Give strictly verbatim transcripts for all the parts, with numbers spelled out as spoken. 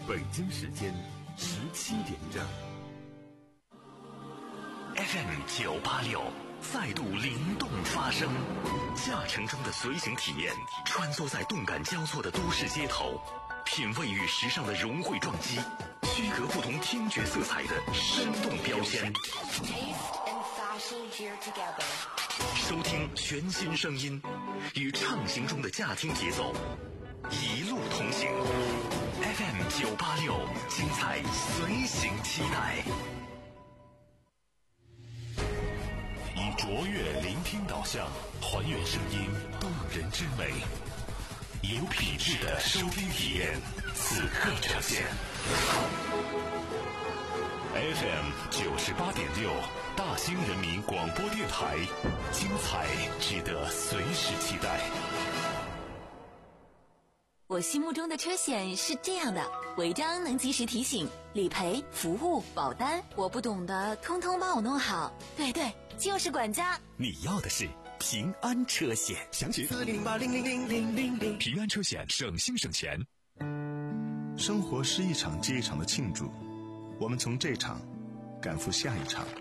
北京时间十七点整。 F M 九八六再度灵动发声，驾乘中的随行体验，穿梭在动感交错的都市街头，品味与时尚的融汇撞击，区隔不同听觉色彩的生动标签。收听全新声音，与畅行中的驾听节奏，一路同行。F M 九八六，精彩随行期待。 以卓越聆听导向，还原声音动人之美，有品质的收听体验，此刻呈现。F M 九十八点六，大兴人民广播电台，精彩值得随时期待。 我心目中的车险是这样的：违章能及时提醒，理赔、服务、保单，我不懂的通通帮我弄好。对对，就是管家。 你要的是平安车险，详询四零八零零零零零零。平安车险，省心省钱。 生活是一场接一场的庆祝，我们从这场赶赴下一场。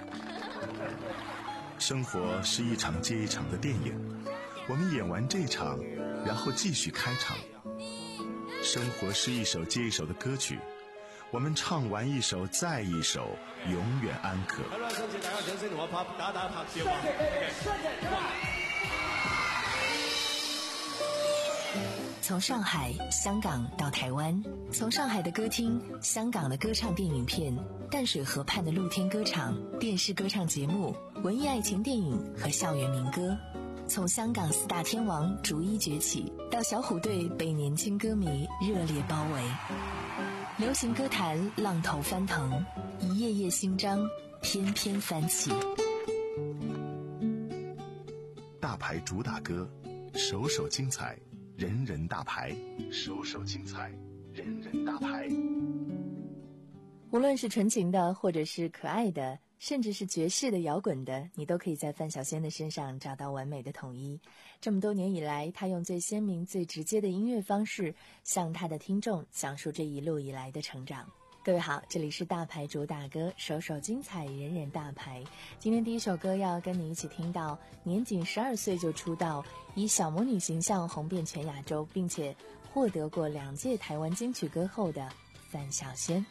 生活是一场接一场的电影，我们演完这场，然后继续开场。生活是一首接一首的歌曲，我们唱完一首再一首，永远安可。 从上海、香港到台湾，从上海的歌厅、香港的歌唱电影片、淡水河畔的露天歌场、电视歌唱节目、文艺爱情电影和校园民歌，从香港四大天王逐一崛起，到小虎队被年轻歌迷热烈包围。流行歌坛浪头翻腾，一页页新章翩翩翻起。 大牌主打歌，首首精彩，人人大牌，首首精彩，人人大牌。 无论是纯情的，或者是可爱的，甚至是爵士的、摇滚的，你都可以在范晓萱的身上找到完美的统一。这么多年以来，她用最鲜明、最直接的音乐方式，向她的听众讲述这一路以来的成长。各位好，这里是大牌主打歌，首首精彩，人人大牌。今天第一首歌要跟你一起听到年仅十二岁就出道，以小魔女形象红遍全亚洲，并且获得过两届台湾金曲歌后的范晓萱。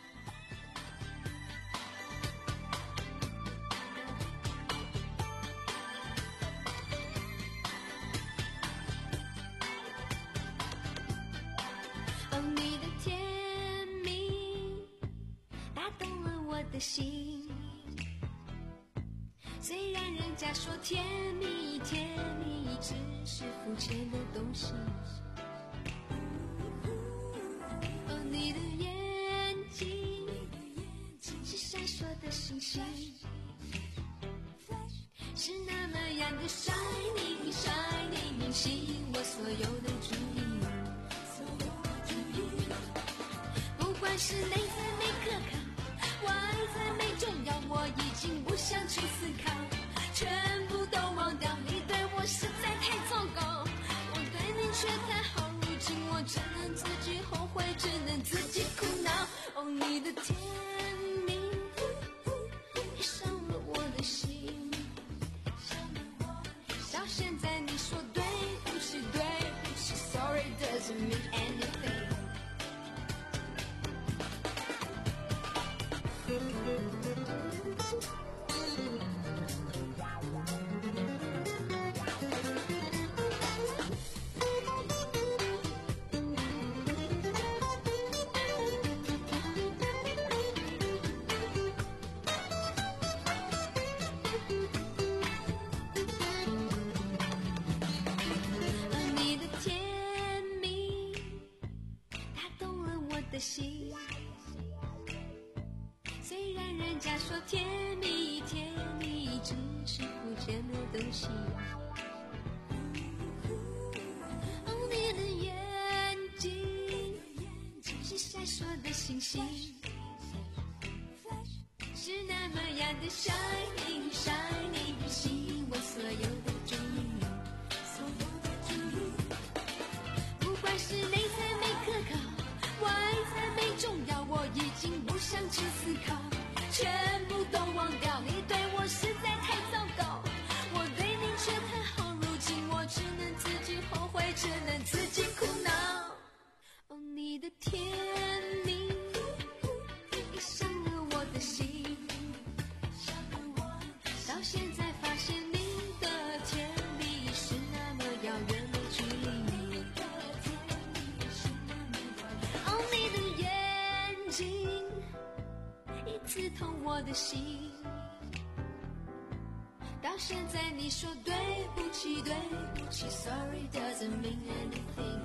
心，虽然人家说甜蜜甜蜜只是肤浅的东西，哦，你的眼睛是闪烁的星星，是那么样的 shining shining， 吸引我所有的注意，不管是内在没可靠，外在没重要，我已经不想去思考，全部都忘掉，你对我实在太糟糕，我对你却太好，如今我只能自己后悔，只能自己苦恼。哦，你的甜蜜也伤了我的心，到现在你说对不起对不起 Sorry doesn't mean anything。你的甜蜜打动了我的心，虽然人家说甜蜜甜蜜只是肤浅的东西，哦，你的眼睛是闪烁的星星，是那么样的 shining shining， 吸引我所有的注意，不管是内在没可靠，外在没重想去思考，全部都忘掉，你对我实在太糟糕，我对你却太好，如今我只能自己后悔，只能自己苦恼。哦，你的甜蜜已伤了我的心，到现在发现你的甜蜜是那么遥远的距离。哦，你的眼睛已刺痛我的心，到现在你说对不起对不起 Sorry doesn't mean anything，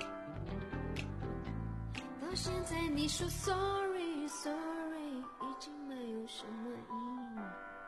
到现在你说 Sorry Sorry 已经没有什么意义，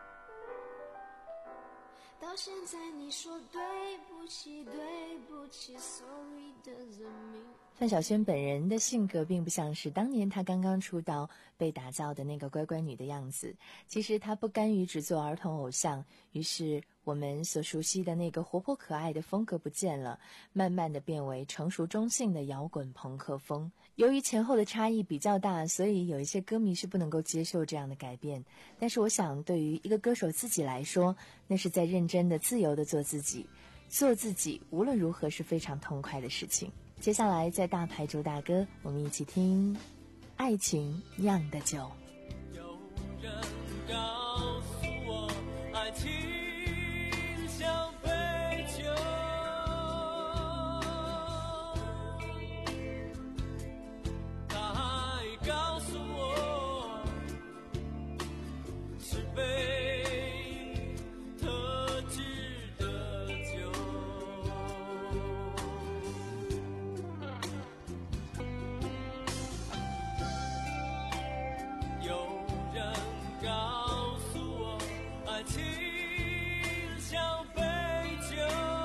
到现在你说对不起对不起 Sorry doesn't mean。 范晓萱本人的性格并不像是当年她刚刚出道被打造的那个乖乖女的样子，其实她不甘于只做儿童偶像，于是我们所熟悉的那个活泼可爱的风格不见了，慢慢的变为成熟中性的摇滚朋克风。由于前后的差异比较大，所以有一些歌迷是不能够接受这样的改变，但是我想对于一个歌手自己来说，那是在认真的自由的做自己，做自己无论如何是非常痛快的事情。接下来在大牌主打歌，我们一起听爱情酿的酒。 有人告诉我爱情像杯酒，他还告诉我是杯特制的酒，有人告诉我爱情像杯酒，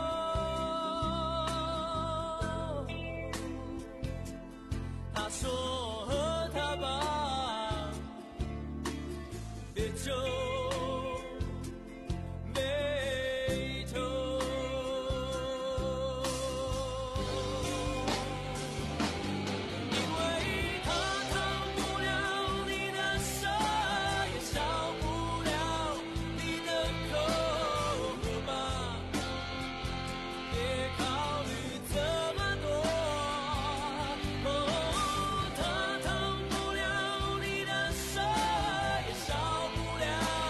他说和他吧，别皱眉头，因为他烫不了你的舌，也烧不了你的口吧，别考虑这么多。哦，他烫不了你的舌，也烧不了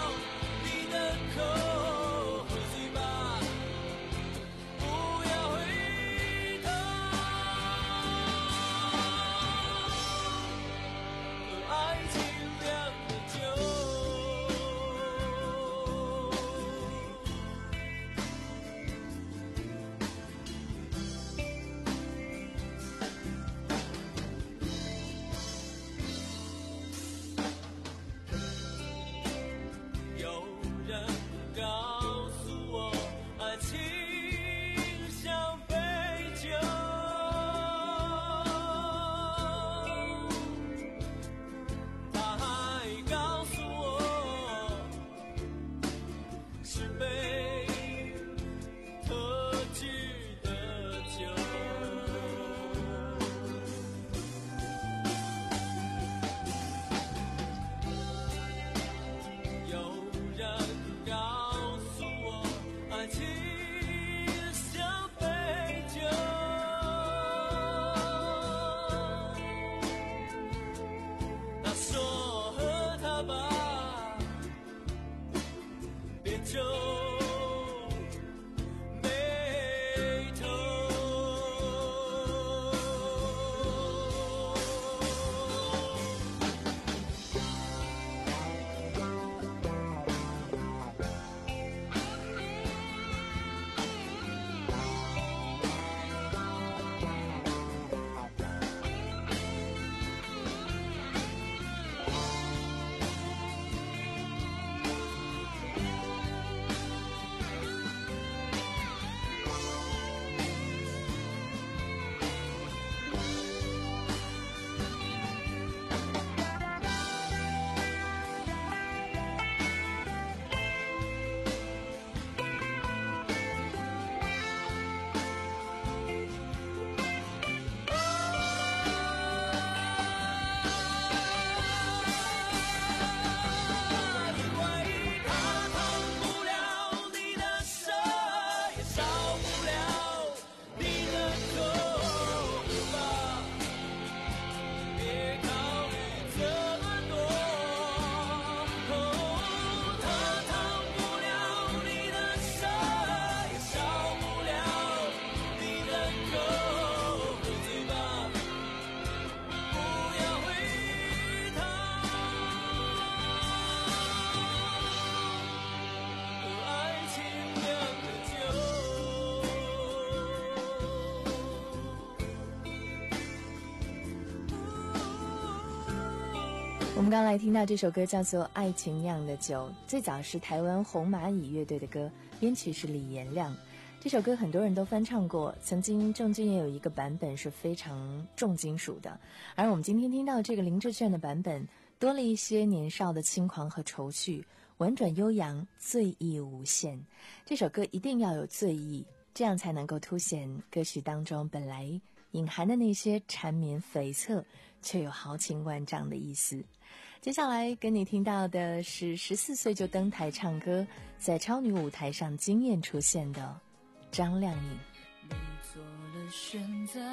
我们刚来听到这首歌叫做《爱情酿的酒》，最早是台湾红蚂蚁乐队的歌，编曲是李延亮。这首歌很多人都翻唱过，曾经郑钧也有一个版本是非常重金属的，而我们今天听到这个林志炫的版本，多了一些年少的轻狂和愁绪，婉转悠扬，醉意无限。这首歌一定要有醉意，这样才能够凸显歌曲当中本来隐含的那些缠绵悱恻却有豪情万丈的意思。接下来跟你听到的是十四岁就登台唱歌，在超女舞台上惊艳出现的张靓颖。 你做了选择，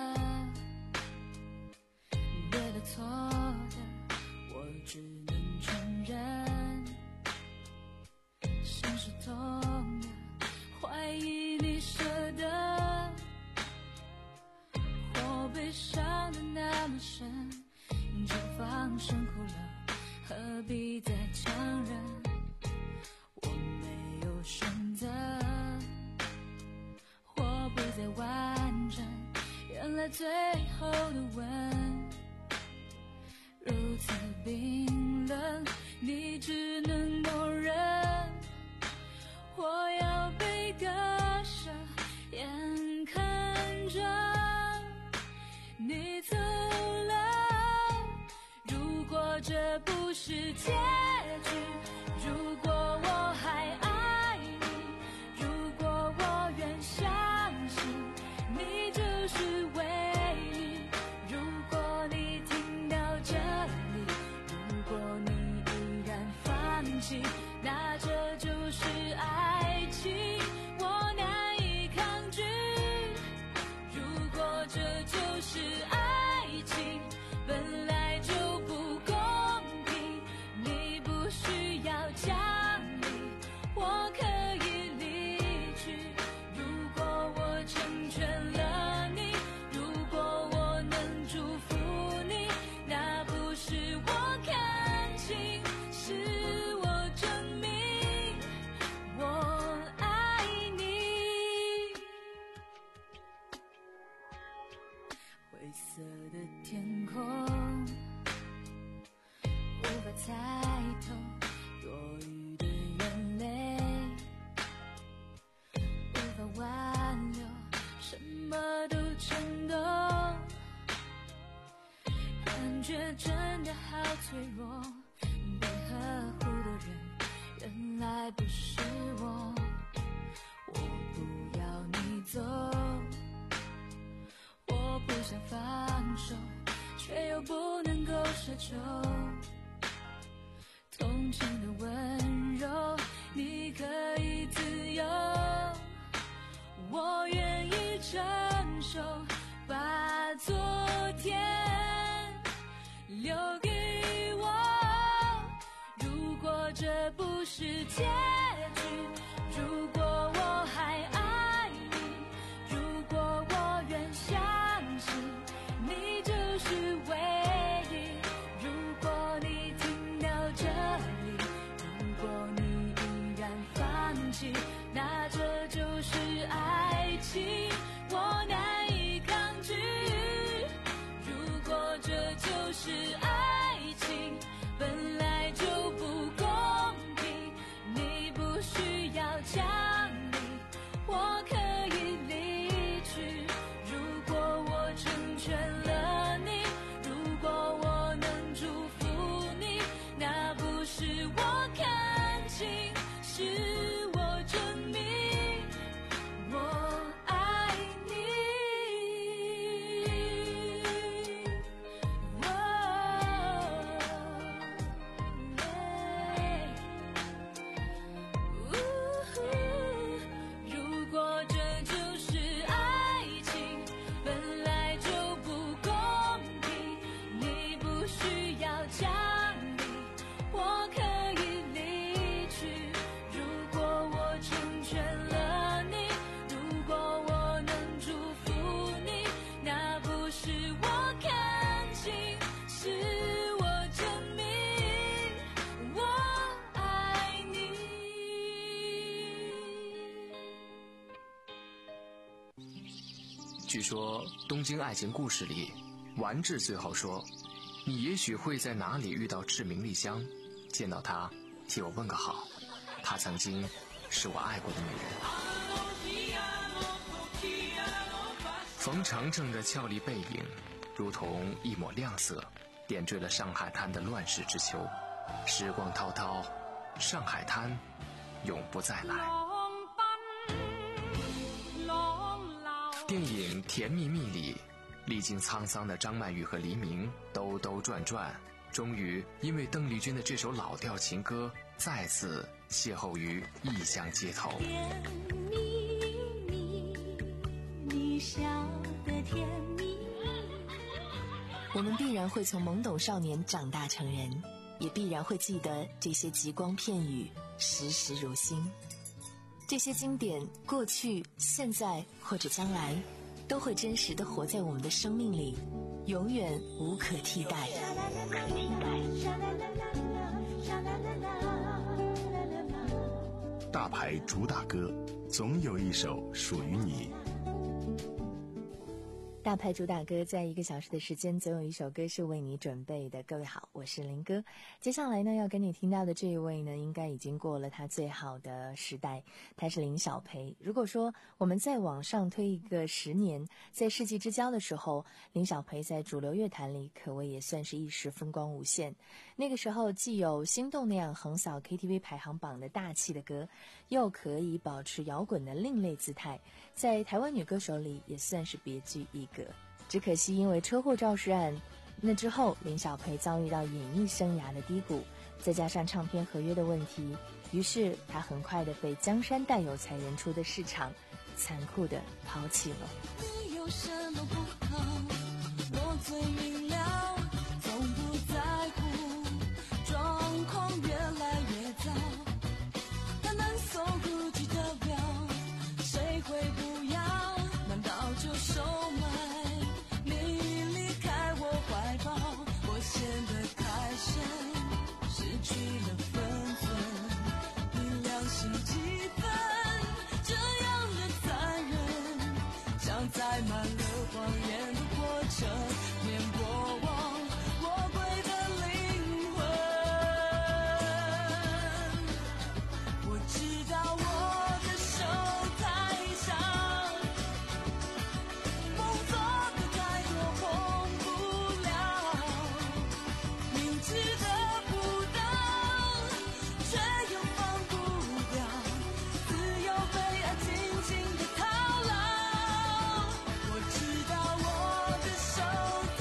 对的错的我只能承认，心是痛的，怀疑你舍得，我悲伤的那么深，就放声哭了，何必再强忍？我没有选择，我不再完整，原来最后的吻如此冰冷，你只能默认，我要被割舍，眼看着你走了，如果这不是结局，如果我还爱你，如果我愿相信你就是唯一，如果你听到这里，如果你依然放弃，那这就是爱情，我难以抗拒，如果这就是爱情，本来就不公平，你不需要讲理，我可以离去，如果我成全了你，如果我能祝福你，那不是我看清，是我证明我爱你。灰色的天空无法猜透多余的眼泪，无法挽留，什么都成功，感觉真的好脆弱，被呵护的人原来不是我，我不要你走，我不想放手，却又不能够奢求，同情的温柔，你可以自由，我愿意承受，把昨天留给我，如果这不是结局，如果我还爱你，如果我愿相信你就是唯一，如果你听到这里，如果你依然放弃，那这就是爱情，我难以抗拒，如果这就是爱情，本来就不公平，你不需要讲理，我可以离去，如果我成全了你，如果我能祝福你，那不是我看清，是我证明我爱你。如果这就是爱情，本来就不公平，你不需要讲理，我可以离去，如果我成全了你，如果我能祝福你，那不是我看清，是我证明我爱你。 据说《东京爱情故事》里，丸治最后说：“ 你也许会在哪里遇到志明丽香，见到她替我问个好，她曾经是我爱过的女人。冯程程的俏丽背影如同一抹亮色，点缀了上海滩的乱世之秋。时光滔滔，上海滩永不再来。电影《甜蜜蜜》里，历经沧桑的张曼玉和黎明兜兜转转，终于因为邓丽君的这首老调情歌再次邂逅于异乡街头。 甜蜜蜜，你笑得甜蜜。 我们必然会从懵懂少年长大成人，也必然会记得这些极光片语，时时如新。这些经典，过去、现在或者将来，都会真实地活在我们的生命里，永远无可替代。 大牌主打歌，总有一首属于你。 大牌主打歌，在一个小时的时间，总有一首歌是为你准备的。各位好，我是林哥。接下来呢，要跟你听到的这一位呢，应该已经过了他最好的时代，他是林小培。如果说我们再往上推一个十年，在世纪之交的时候，林小培在主流乐坛里可谓也算是一时风光无限。那个时候既有心动那样横扫 K T V 排行榜的大气的歌，又可以保持摇滚的另类姿态，在台湾女歌手里也算是别具一格。只可惜因为车祸肇事案，那之后林小培遭遇到演艺生涯的低谷，再加上唱片合约的问题，于是他很快的被江山代有才人出的市场残酷的抛弃了。 你有什么不好？我最明了，从不在乎，状况越来越糟，他能送不及的表，谁会不要？难道就收买？显得太深，失去了分寸，你良心几分？这样的残忍，像载满了谎言的过程，念过往魔鬼的灵魂。我知道我的手太长，梦做的太多碰不了，值得不到，却又放不掉，自由被爱紧紧的套牢。我知道我的手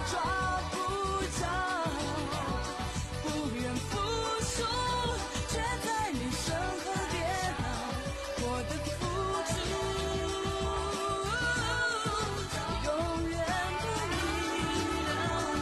抓不着，不愿付出，却在你身后跌倒，我的付出永远不一样。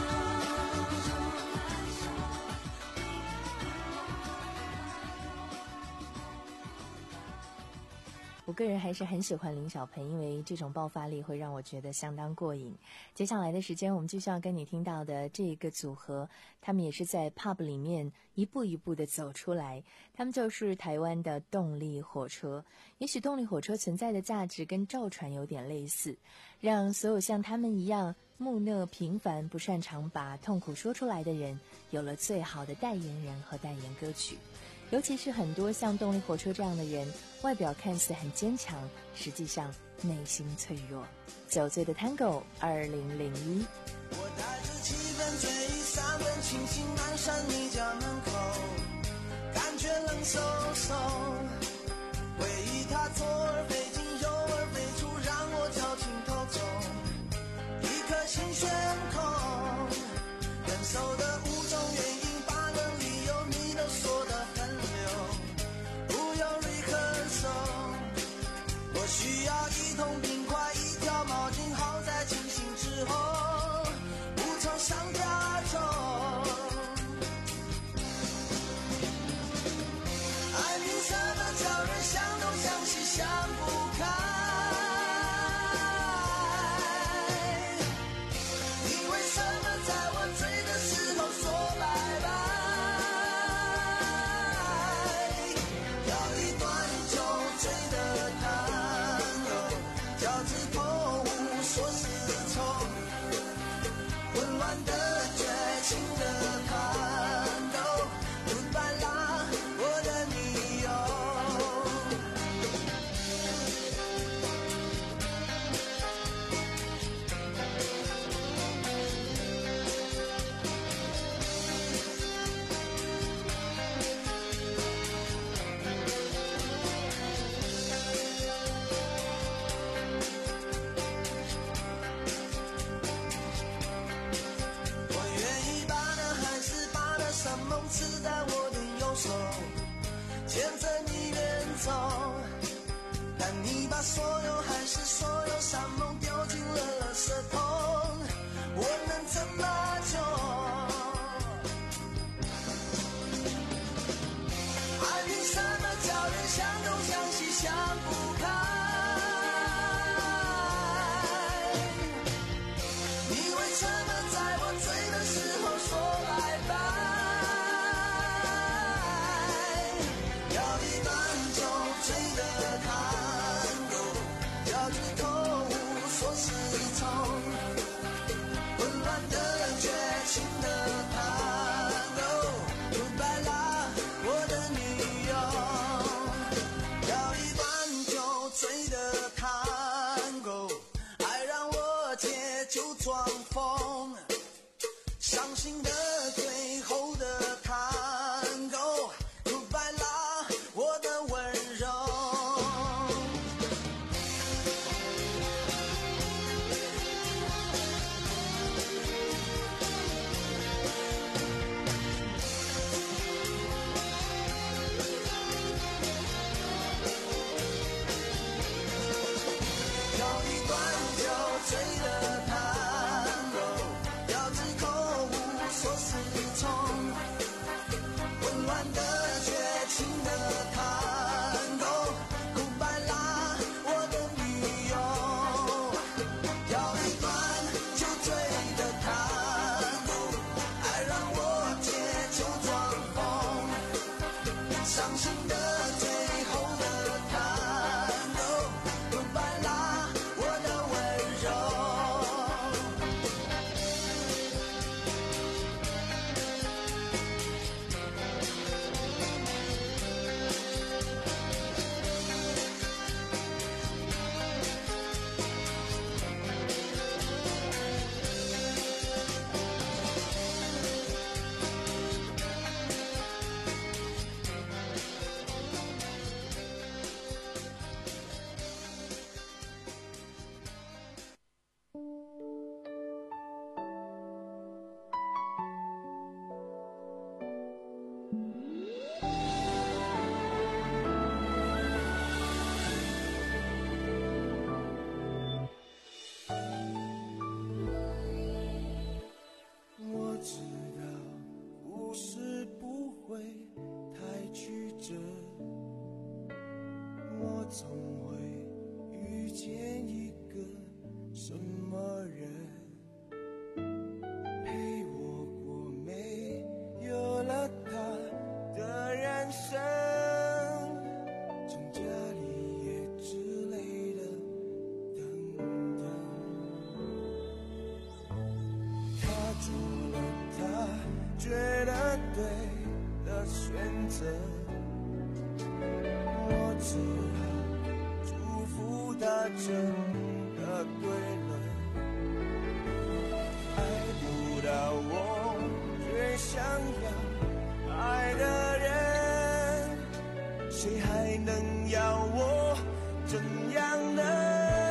我个人还是很喜欢林小培，因为这种爆发力会让我觉得相当过瘾。接下来的时间，我们继续要跟你听到的这个组合，他们也是在 pub 里面一步一步的走出来。他们就是台湾的动力火车。也许动力火车存在的价值跟赵传有点类似，让所有像他们一样木讷平凡、不擅长把痛苦说出来的人，有了最好的代言人和代言歌曲。尤其是很多像动力火车这样的人，外表看似很坚强，实际上内心脆弱。酒醉的 Tango 二零零一， 我带着七分醉意三分清醒蹒跚你家门口，感觉冷飕飕，回忆它左耳飞进右耳飞出，让我绞尽头走，一颗心悬空，分手的五种原因八个理由你都说得很溜，不用 rehearsal， 我需要一桶冰块一条毛巾，好在清醒之后无从上加重，爱凭什么叫人想东想西想不开，你为什么在我醉的时候说拜拜，要一段就醉的探戈，脚趾头无所适从，混乱的绝情的探戈，不白啦我的女友。我愿意把那海誓把那山盟刺在我的右手，牵着你远走，但你把所有海誓所有山盟丢进了垃圾桶，我能怎么救？爱凭什么叫人想东想西想不开，你为什么在我醉的时候说拜拜，要一段就醉的探戈，脚趾头无所适从，混乱的绝情的探戈，不白啦我的女友，要一段就醉的探戈，爱让我借酒装疯，伤心的最后的探戈，不白啦我的温柔。要一段就醉的探戈，脚趾头无所适对的选择，我只好祝福他真的对了。爱不到我最想要爱的人，谁还能要我怎样呢？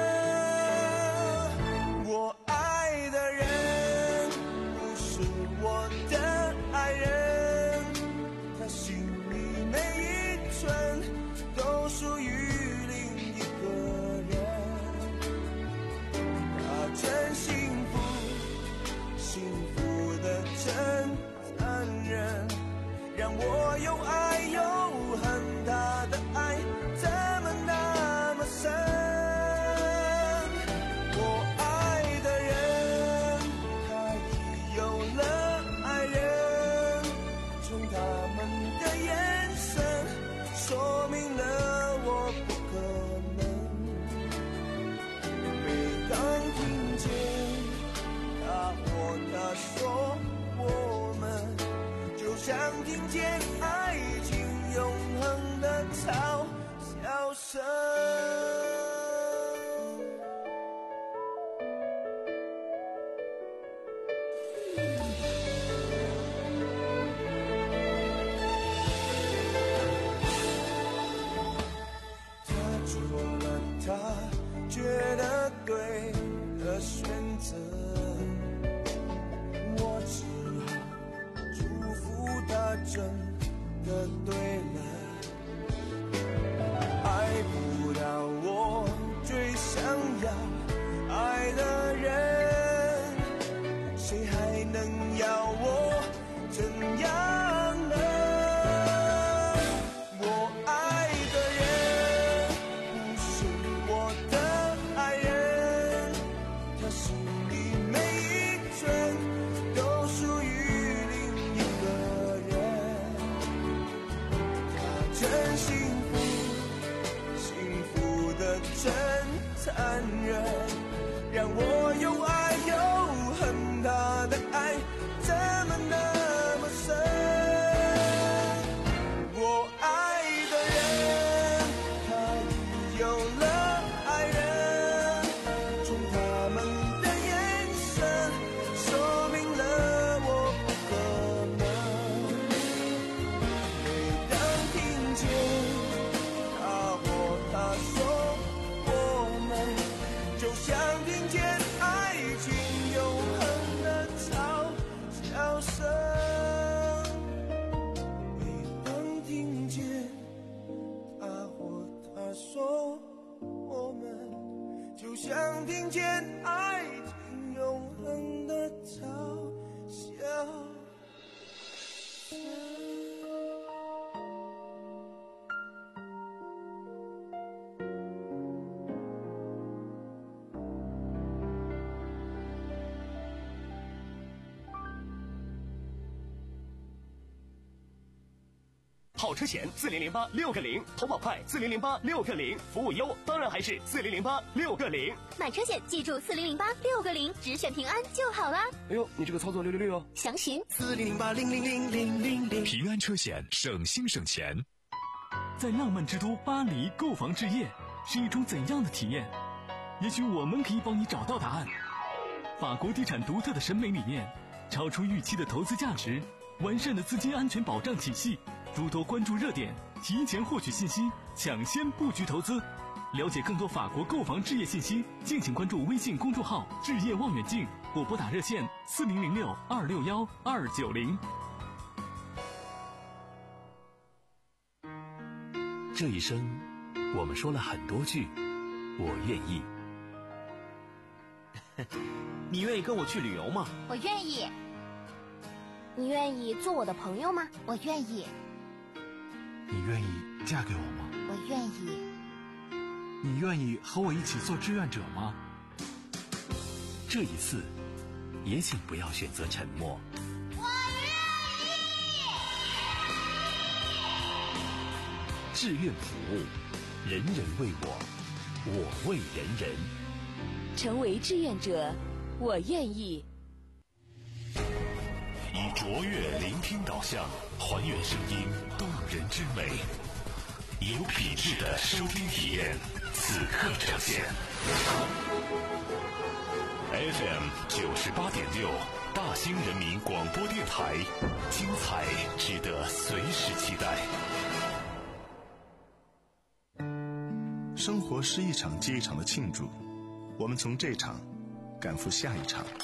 我爱的人不是我的爱人，他心里每一寸都属于另一个人。他真幸福，幸福的真残忍，让我又爱又恨。他的爱怎么那么深？我爱的人，他已有了爱人，从他们的眼神说明了我不可能。每当听见他或她说我们，就像听见爱情永恒的嘲笑声。他做了他觉得对的选择，我只好祝福他真的对了。爱不到我最想要爱的人，谁还能要我怎样呢？我爱的人不是我的爱人，他心里每一寸都属于另一个人。他真幸福，幸福的真残忍，让我又爱又恨。他的爱怎么那么深？我爱的人，他已有了爱人，从他们的眼神说明了我不可能。每当听见他或她说我们，就像听见爱情永恒的嘲笑声。每当听见他或她说我们，就像听见爱情永恒的嘲笑声。 好车险四零零八六个零，投保快四零零八六个零，服务优当然还是四零零八六个零。 买车险记住四零零八六个零，只选平安就好了。 哎呦，你这个操作六六六哦！ 详询四零零八零零零零零零。 平安车险，省心省钱。 在浪漫之都巴黎购房置业是一种怎样的体验？也许我们可以帮你找到答案。法国地产独特的审美理念，超出预期的投资价值，完善的资金安全保障体系，诸多关注热点，提前获取信息，抢先布局投资。了解更多法国购房置业信息，敬请关注微信公众号“置业望远镜”或拨打热线四零零六二六幺二九零。 这一生，我们说了很多句“我愿意”。 你愿意跟我去旅游吗？ 我愿意。你愿意做我的朋友吗？我愿意。 你愿意嫁给我吗？ 我愿意。 你愿意和我一起做志愿者吗？ 这一次，也请不要选择沉默。 我愿意。 志愿服务，人人为我，我为人人。 成为志愿者，我愿意。 以卓越聆听导向，还原声音动人之美，有品质的收听体验，此刻呈现。F M 九十八点六，大兴人民广播电台，精彩值得随时期待。 生活是一场接一场的庆祝，我们从这场赶赴下一场。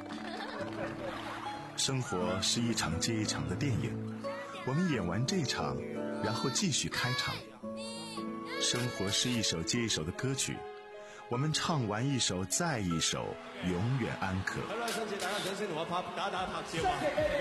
生活是一场接一场的电影，我们演完这场，然后继续开场。生活是一首接一首的歌曲，我们唱完一首再一首，永遠安可。 好啦，新次大家掌聲同我拍打打拍照啊！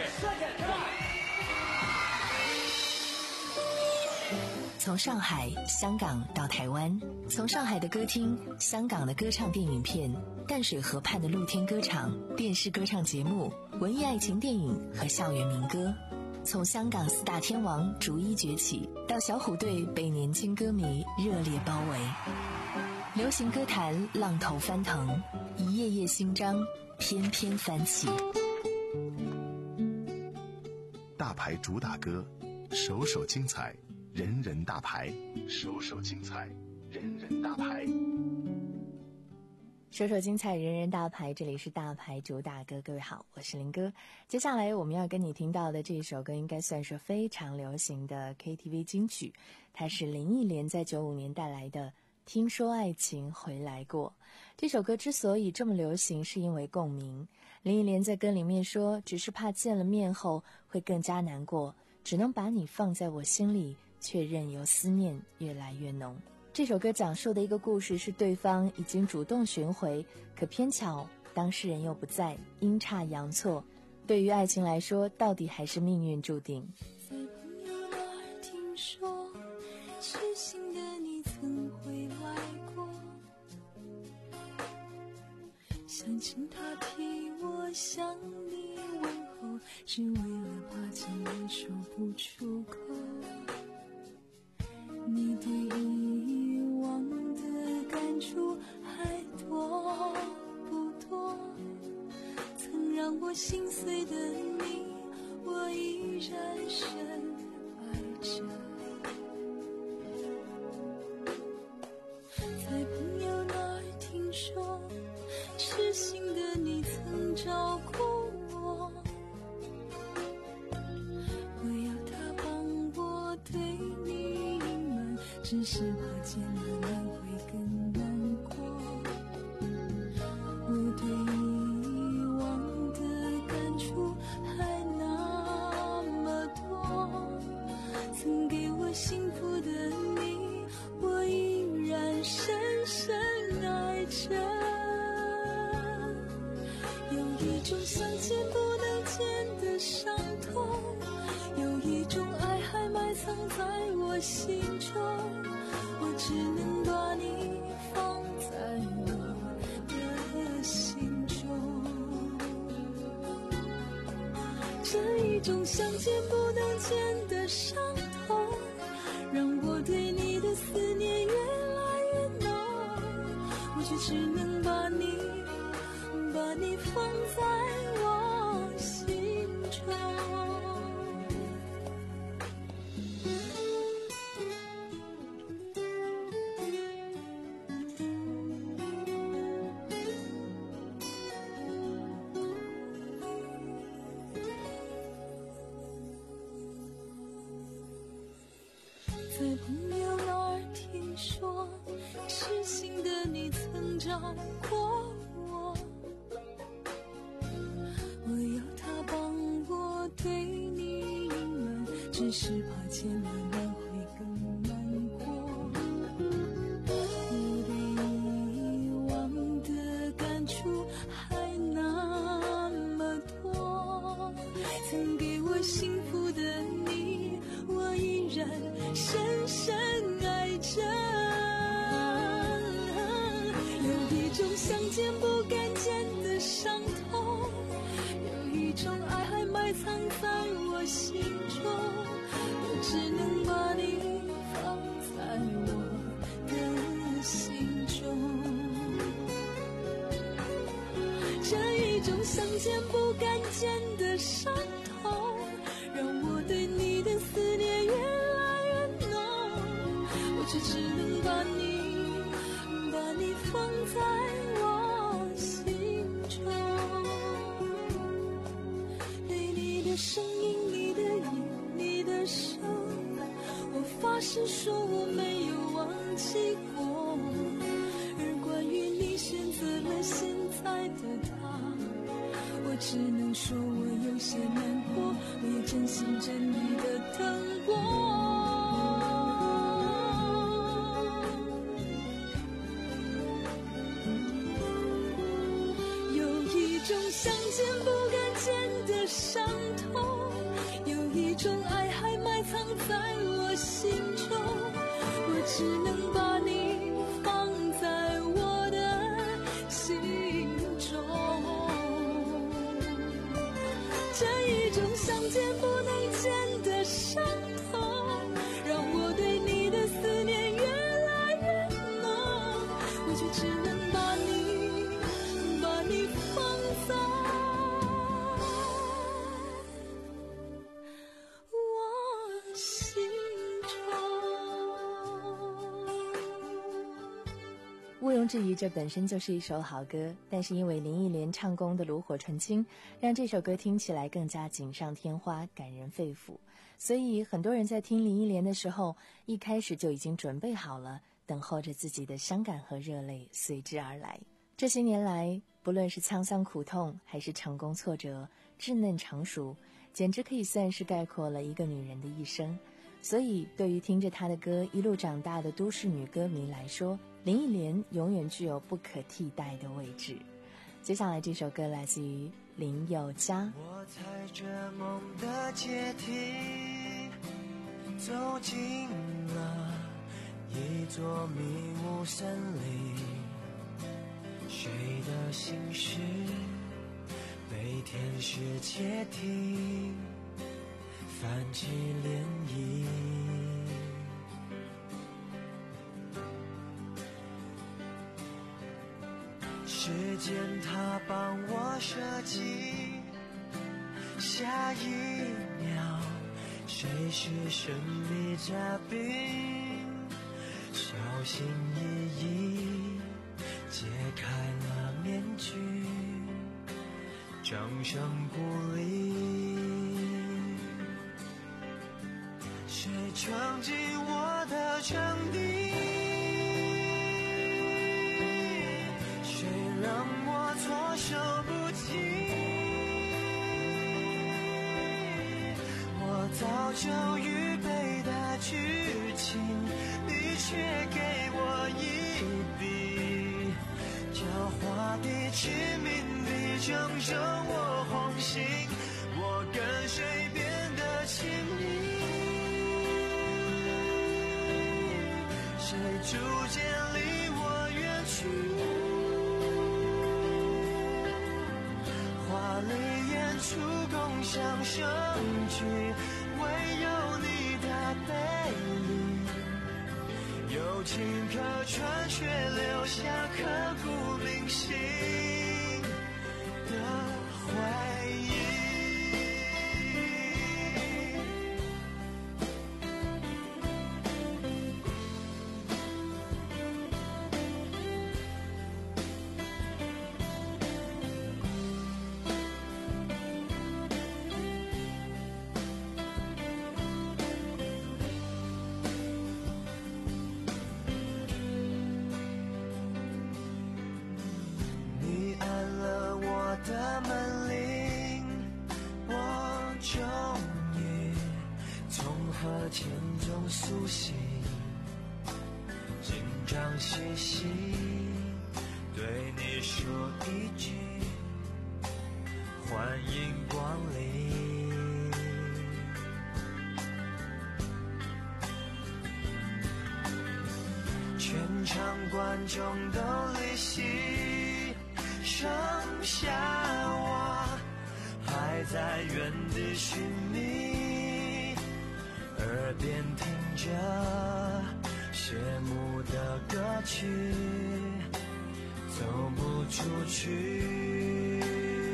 从上海、香港到台湾，从上海的歌厅、香港的歌唱电影片、淡水河畔的露天歌场、电视歌唱节目、文艺爱情电影和校园民歌，从香港四大天王逐一崛起，到小虎队被年轻歌迷热烈包围。流行歌坛浪头翻腾，一页页新章翩翩翻起。 大牌主打歌，首首精彩，人人大牌，首首精彩，人人大牌。 首首精彩，人人大牌，这里是大牌主打歌。各位好，我是林哥。接下来我们要跟你听到的这一首歌应该算是非常流行的 K T V 金曲，它是林忆莲在九五年带来的《听说爱情回来过》。这首歌之所以这么流行，是因为共鸣。林忆莲在歌里面说，只是怕见了面后会更加难过，只能把你放在我心里，却任由思念越来越浓。这首歌讲述的一个故事是，对方已经主动寻回，可偏巧当事人又不在，阴差阳错。对于爱情来说，到底还是命运注定。 在朋友那儿听说，痴心的你曾回来过，想请他替我向你问候，只为了怕见你说不出口。你对以往的感触还多不多？曾让我心碎的你，我依然深爱着。在朋友那儿听说，痴心的你曾照顾我，我要他帮我对你隐瞒，只是怕见了面会更难过。我对以往的感触还那么多，曾给我幸福的你，我依然深深爱着。有一种想见不能见的伤痛，有一种爱还埋藏在我心中，我只能把你放在我的心中。这一种想见不能见的伤痛，让我对你的思念越来越浓，我却只能把你把你放在我心中。在朋友那儿听说，痴心的你曾照过我，我要他帮我对你隐瞒，只是怕见了面会更难过。我对以往的感触还那么多，曾给我幸福的你，我依然深深爱着。有一种想见不敢见的伤痛，有一种爱还埋藏在我心中，我只能把你放在我的心中。这一种想见不敢见的伤痛， 声音，你的眼，你的手，我发誓说我没有忘记过。而关于你选择了现在的他，我只能说我有些难过，我也真心真意的等过。有一种想见不敢见的伤痛，有一种爱还埋藏在我心中，我只能把你放在我的心中。这一种想见不能见的伤痛，让我对你的思念越来越浓，我却只能把你把你放在我心毋庸置疑，这本身就是一首好歌，但是因为林忆莲唱功的炉火纯青，让这首歌听起来更加锦上添花，感人肺腑。所以很多人在听林忆莲的时候，一开始就已经准备好了，等候着自己的伤感和热泪随之而来。这些年来，不论是沧桑苦痛，还是成功挫折，稚嫩成熟，简直可以算是概括了一个女人的一生。所以对于听着她的歌一路长大的都市女歌迷来说，林忆莲永远具有不可替代的位置。接下来这首歌来自于林宥嘉。 我踩着梦的阶梯，走进了一座迷雾森林，谁的心事被天使窃听，泛起涟漪。时间它帮我设计，下一秒谁是神秘嘉宾，小心翼翼解开了面具，掌声鼓励。谁闯进我的场地，谁让我措手不及，我早就预备的剧情，你却给我一笔狡猾的致命的正中我红心，我跟谁变得亲密，谁逐渐离我远去，华丽演出共享盛举，唯有你的背影有情可传，却留下刻骨铭心的回忆。的门铃，我终于从和田中苏醒，紧张兮兮对你说一句欢迎光临，全场观众都离席，剩下我还在原地寻觅，耳边听着谢幕的歌曲，走不出去。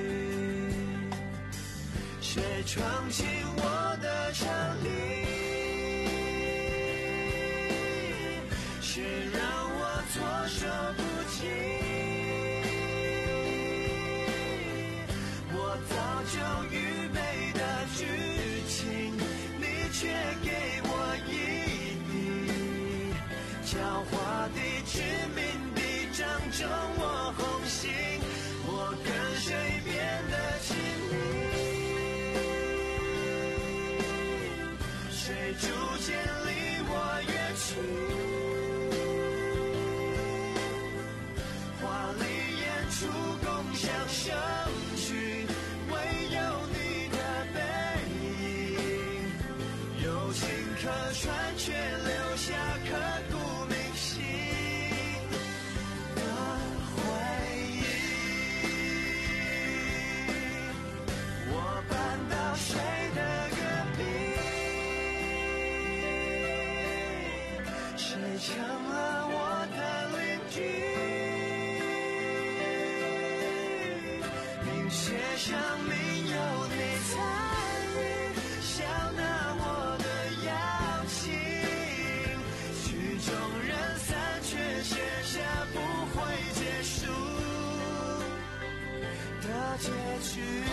谁闯进我的场地，谁让我措手不及，我早就预备的剧画地知名地掌中我红心，我跟谁变得亲密，谁逐渐离我远去，华丽演出共享盛举，唯有你的背影有情可传，却留下刻骨铭心的回忆。我搬到谁的隔壁，谁成了我的邻居，名写上名有你参与，笑纳我的邀请，曲终人散却写下不会结束的结局。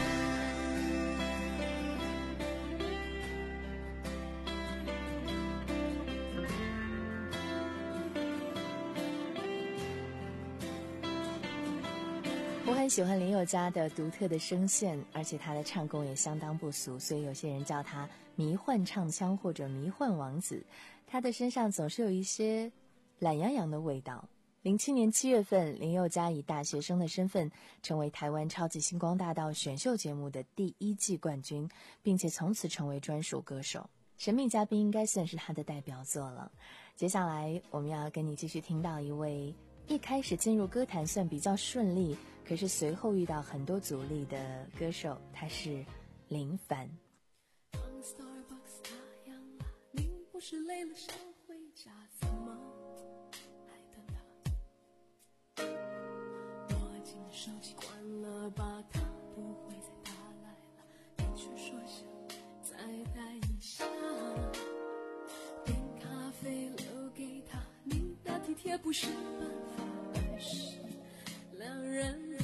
我很喜欢林宥嘉的独特的声线，而且他的唱功也相当不俗，所以有些人叫他迷幻唱腔或者迷幻王子。他的身上总是有一些懒洋洋的味道。零七年七月份，林宥嘉以大学生的身份成为台湾超级星光大道选秀节目的第一季冠军，并且从此成为专属歌手。神秘嘉宾应该算是他的代表作了。接下来我们要跟你继续听到一位一开始进入歌坛算比较顺利，可是随后遇到很多阻力的歌手，他是林凡。 当 Starbucks 打烊了，您不是累了想回家，怎么还等他？握紧手机关了吧，他不会再打来了，你却说想再待一下。点咖啡留给他，你的体贴不是办法，而是两人的。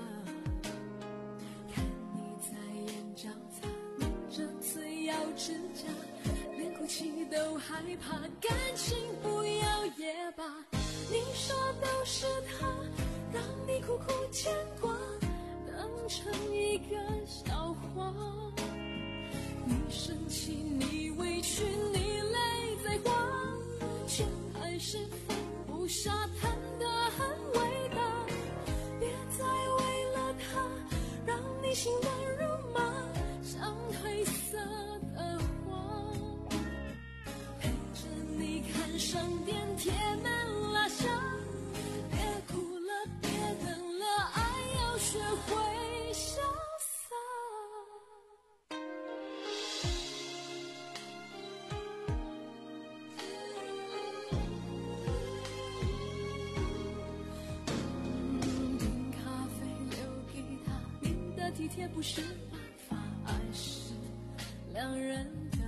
看你在眼角擦，抿着嘴咬指甲，连哭泣都害怕，感情不要也罢。你说都是他让你苦苦牵挂，当成一个笑话。你生气，你委屈，你泪在花，却还是放不下，谈得很伟大。别再为了他让你心乱如麻，像褪色的花。陪着你看上电贴满拉下，别哭了，别等了，爱要学会潇洒。体贴不是办法，而是两人的。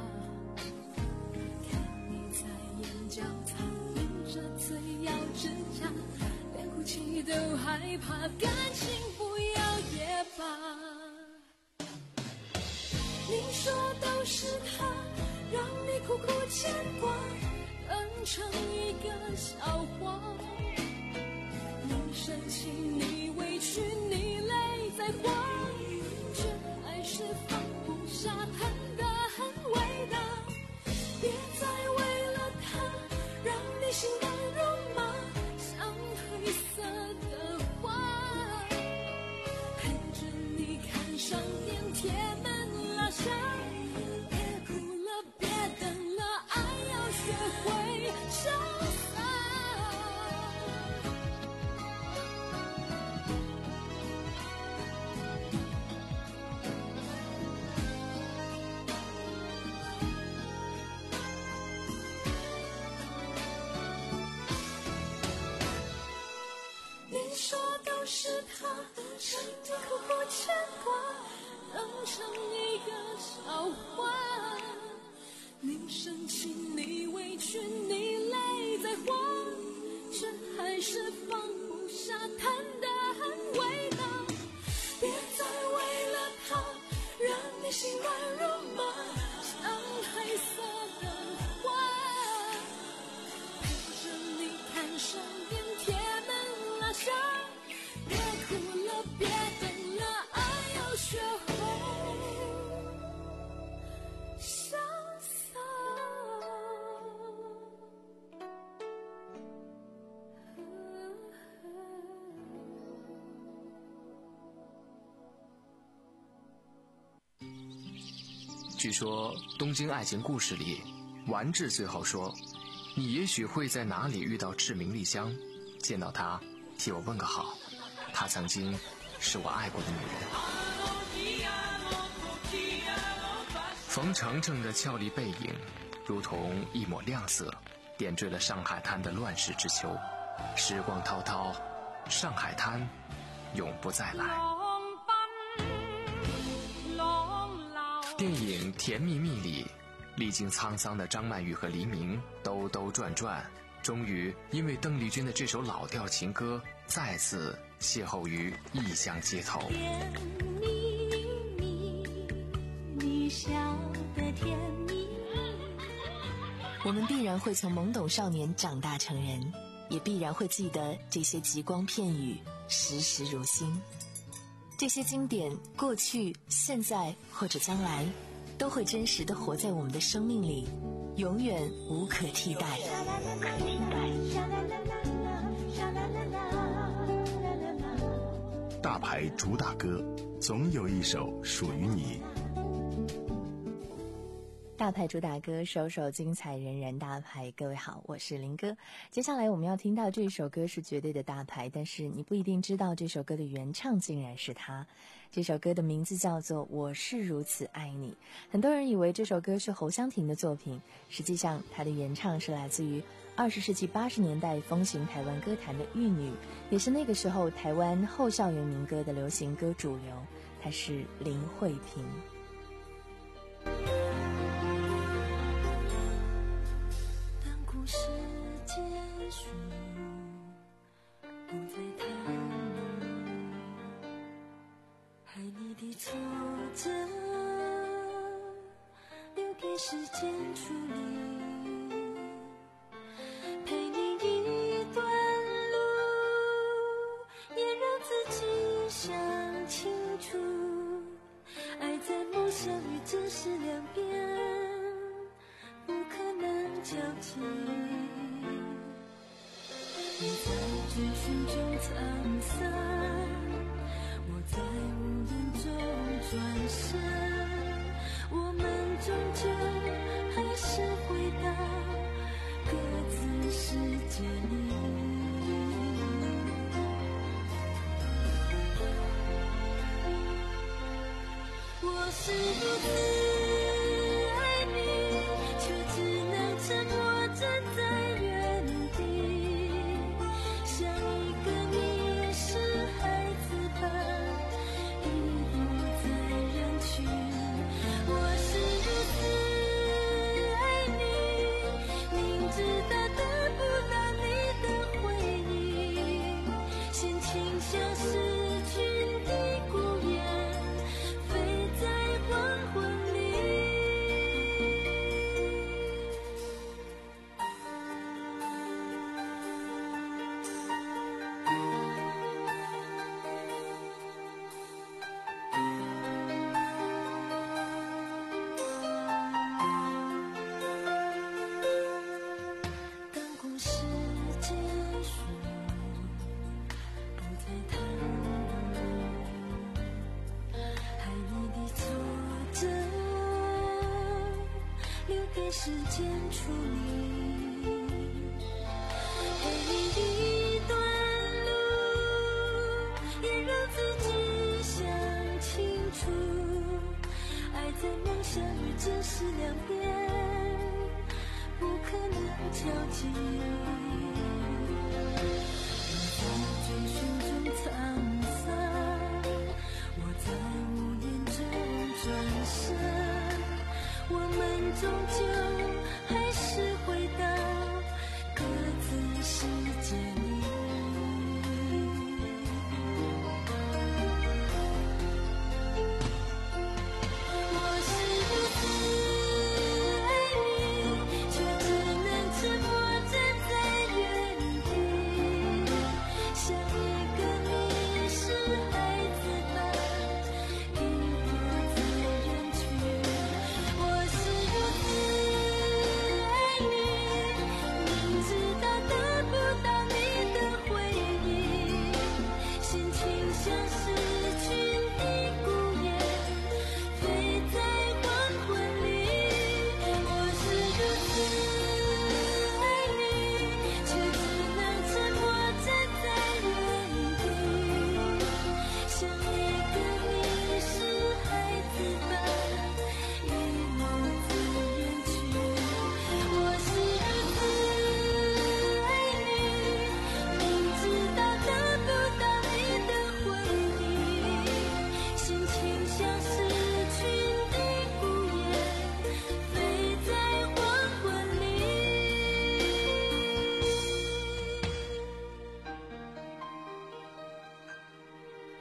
看你在眼角擦，抿着嘴咬指甲，连哭泣都害怕，感情不要也罢。你说都是他让你苦苦牵挂，当成一个笑话。你生气，你委屈，你泪在花，却还是放不下，谈得很伟大。别再为了他让你心乱如麻，像褪色的花。陪着你看上电贴满拉下，别哭了，别等了，爱要学会潇洒。你说都是他让你苦苦牵挂，当成一个笑话。你生气，你委屈，你泪在花，却还是放不下，谈得很伟大。别再为了他让你心乱如麻，像褪色的花。陪着你据说《东京爱情故事》里，丸治最后说，你也许会在哪里遇到赤名莉香，见到她替我问个好，她曾经是我爱过的女人。冯程程的俏丽背影如同一抹亮色，点缀了上海滩的乱世之秋。时光滔滔，上海滩永不再来。电影《甜蜜蜜》里，历经沧桑的张曼玉和黎明兜兜转转，终于因为邓丽君的这首老调情歌再次邂逅于异乡街头。 甜蜜蜜，你笑得甜蜜。 我们必然会从懵懂少年长大成人，也必然会记得这些极光片语，时时如新。这些经典，过去、现在或者将来，都会真实地活在我们的生命里，永远无可替代。 大牌主打歌，总有一首属于你。 大牌主打歌，首首精彩，人人大牌。各位好，我是林哥。接下来我们要听到这首歌是绝对的大牌，但是你不一定知道这首歌的原唱竟然是他。这首歌的名字叫做《我是如此爱你》。很多人以为这首歌是侯湘婷的作品，实际上它的原唱是来自于二十世纪八十年代风行台湾歌坛的玉女，也是那个时候台湾后校园民歌的流行歌主流，她是林慧萍。 故事结束，不再谈爱你的挫折，留给时间处理，陪你一段路，也让自己想清楚，爱在梦想与真实两边，不可能交集。你在追寻中沧桑，我在无言中转身，我们终究还是回到各自世界里。我是如此沉默站在原地，像一个迷失孩子般遗落在人群。我是如此爱你，明知道得不到你的回应，心情像失去的孤雁，飞在黄昏里。时间处理，陪你一段路，也让自己想清楚，爱在梦想与真实两边，不可能交集。我在追寻中沧桑，我在无言中转身，我们终究还是回到各自世界里。我是如此爱你，却只能沉默站在原地，像一个迷失孩子般遗落在人群。我是如此爱你，明知道得不到你的回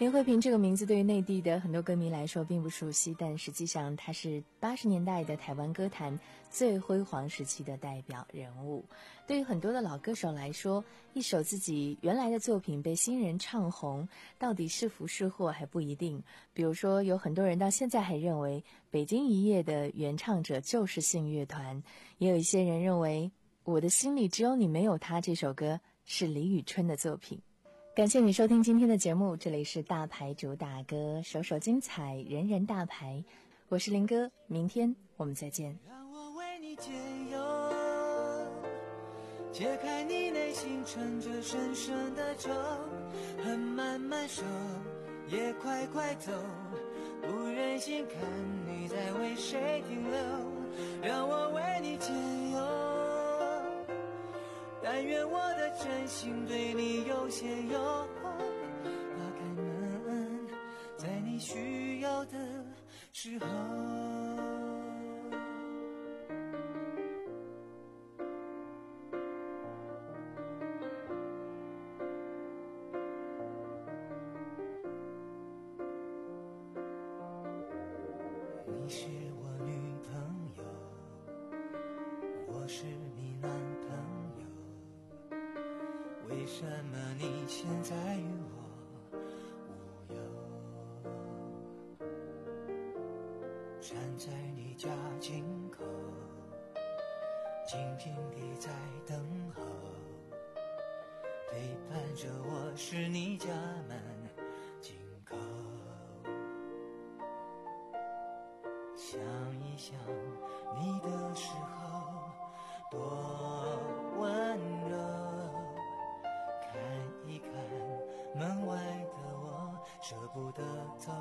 林慧萍这个名字对于内地的很多歌迷来说并不熟悉，但实际上她是八十年代的台湾歌坛最辉煌时期的代表人物。对于很多的老歌手来说，一首自己原来的作品被新人唱红，到底是福是祸还不一定。比如说，有很多人到现在还认为北京一夜的原唱者就是信乐团，也有一些人认为我的心里只有你没有他这首歌是李宇春的作品。感谢你收听今天的节目，这里是大牌主打歌，首首精彩，人人大牌。我是林哥，明天我们再见。 让我为你解忧，解开你内心缠着深深的愁，恨慢慢收，也快快走，不忍心看你在为谁停留。让我为你解忧，但愿我的真心对你有些用，打开门，在你需要的时候。你是我女朋友，我是你男朋友，为什么你现在与我无忧？站在你家进口，静静地在等候，陪伴着我是你家门紧扣。想一想你的时候多温柔，看一看门外的我舍不得走。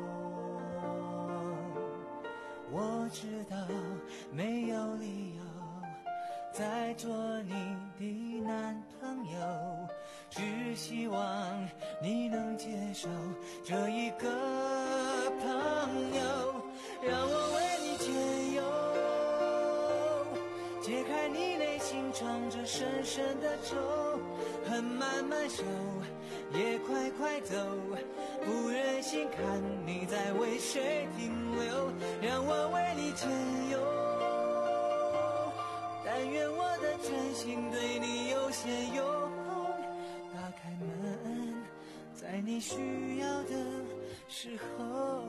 我知道没有理由再做你的男朋友，只希望你能接受这一个朋友。让我为你解忧，解开你内心藏着深深的愁，恨慢慢收，也快快走，不忍心看你在为谁停留。让我为你解忧，但愿我的真心对你有些用，打开门，在你需要的时候。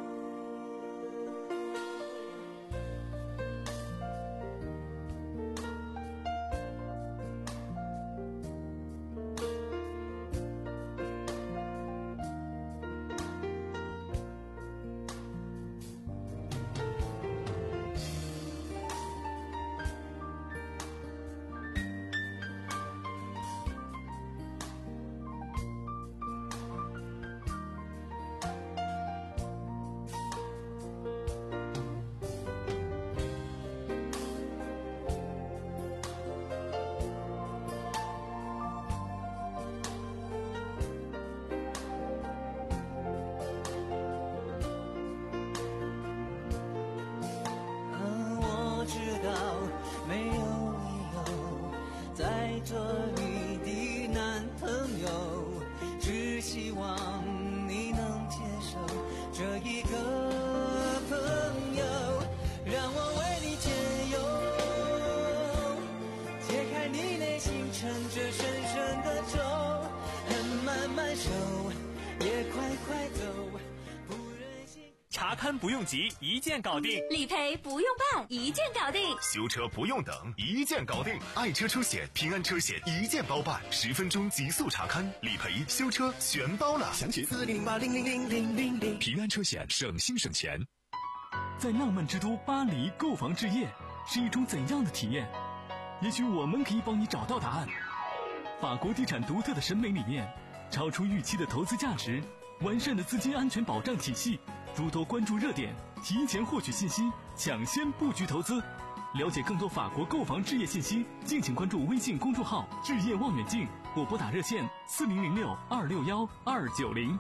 做你的男朋友，只希望你能接受这一个朋友。让我为你解忧，解开你内心缠着深深的愁，恨慢慢收，也快快走。 查勘不用急，一键搞定； 理赔不用办，一键搞定； 修车不用等，一键搞定。爱车车险、平安车险一键包办，十分钟极速查勘、理赔、修车全包了。 详情四零八零零零零零零。 平安车险，省心省钱。 在浪漫之都巴黎购房置业是一种怎样的体验？也许我们可以帮你找到答案。法国地产独特的审美理念，超出预期的投资价值，完善的资金安全保障体系，诸多关注热点，提前获取信息，抢先布局投资。了解更多法国购房置业信息，敬请关注微信公众号置业望远镜，或拨打热线四零零六二六幺二九零。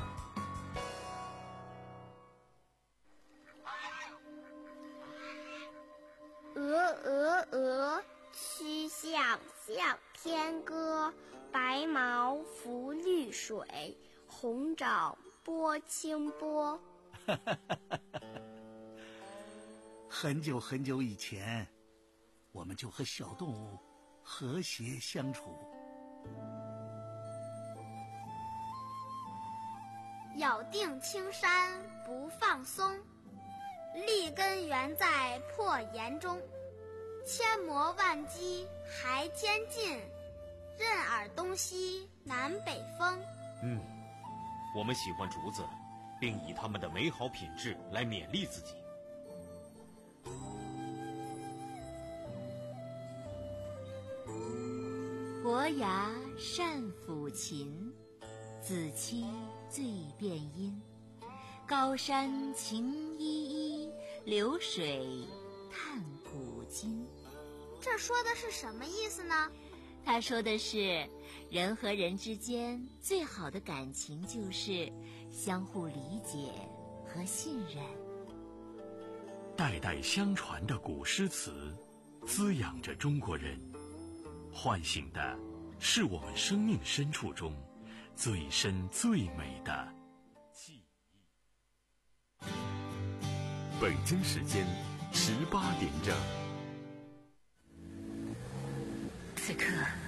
鹅鹅鹅，曲项向天歌，白毛浮绿水， 红掌拨清波。 很久很久以前，我们就和小动物和谐相处。 咬定青山不放松，立根原在破岩中。千磨万击还坚劲，任尔东西南北风。 嗯，我们喜欢竹子，并以它们的美好品质来勉励自己。 伯牙善抚琴，子期最辨音。高山晴依依，流水叹古今。 这说的是什么意思呢？ 他说的是，人和人之间最好的感情就是相互理解和信任。 代代相传的古诗词，滋养着中国人，唤醒的是我们生命深处中最深最美的记忆。 北京时间十八点整。 此刻